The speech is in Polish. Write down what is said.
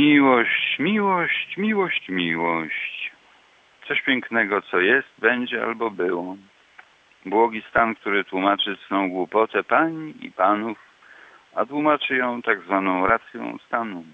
Miłość, miłość, miłość, miłość. Coś pięknego, co jest, będzie albo było. Błogi stan, który tłumaczy cną głupotę pań i panów, a tłumaczy ją tak zwaną racją stanu.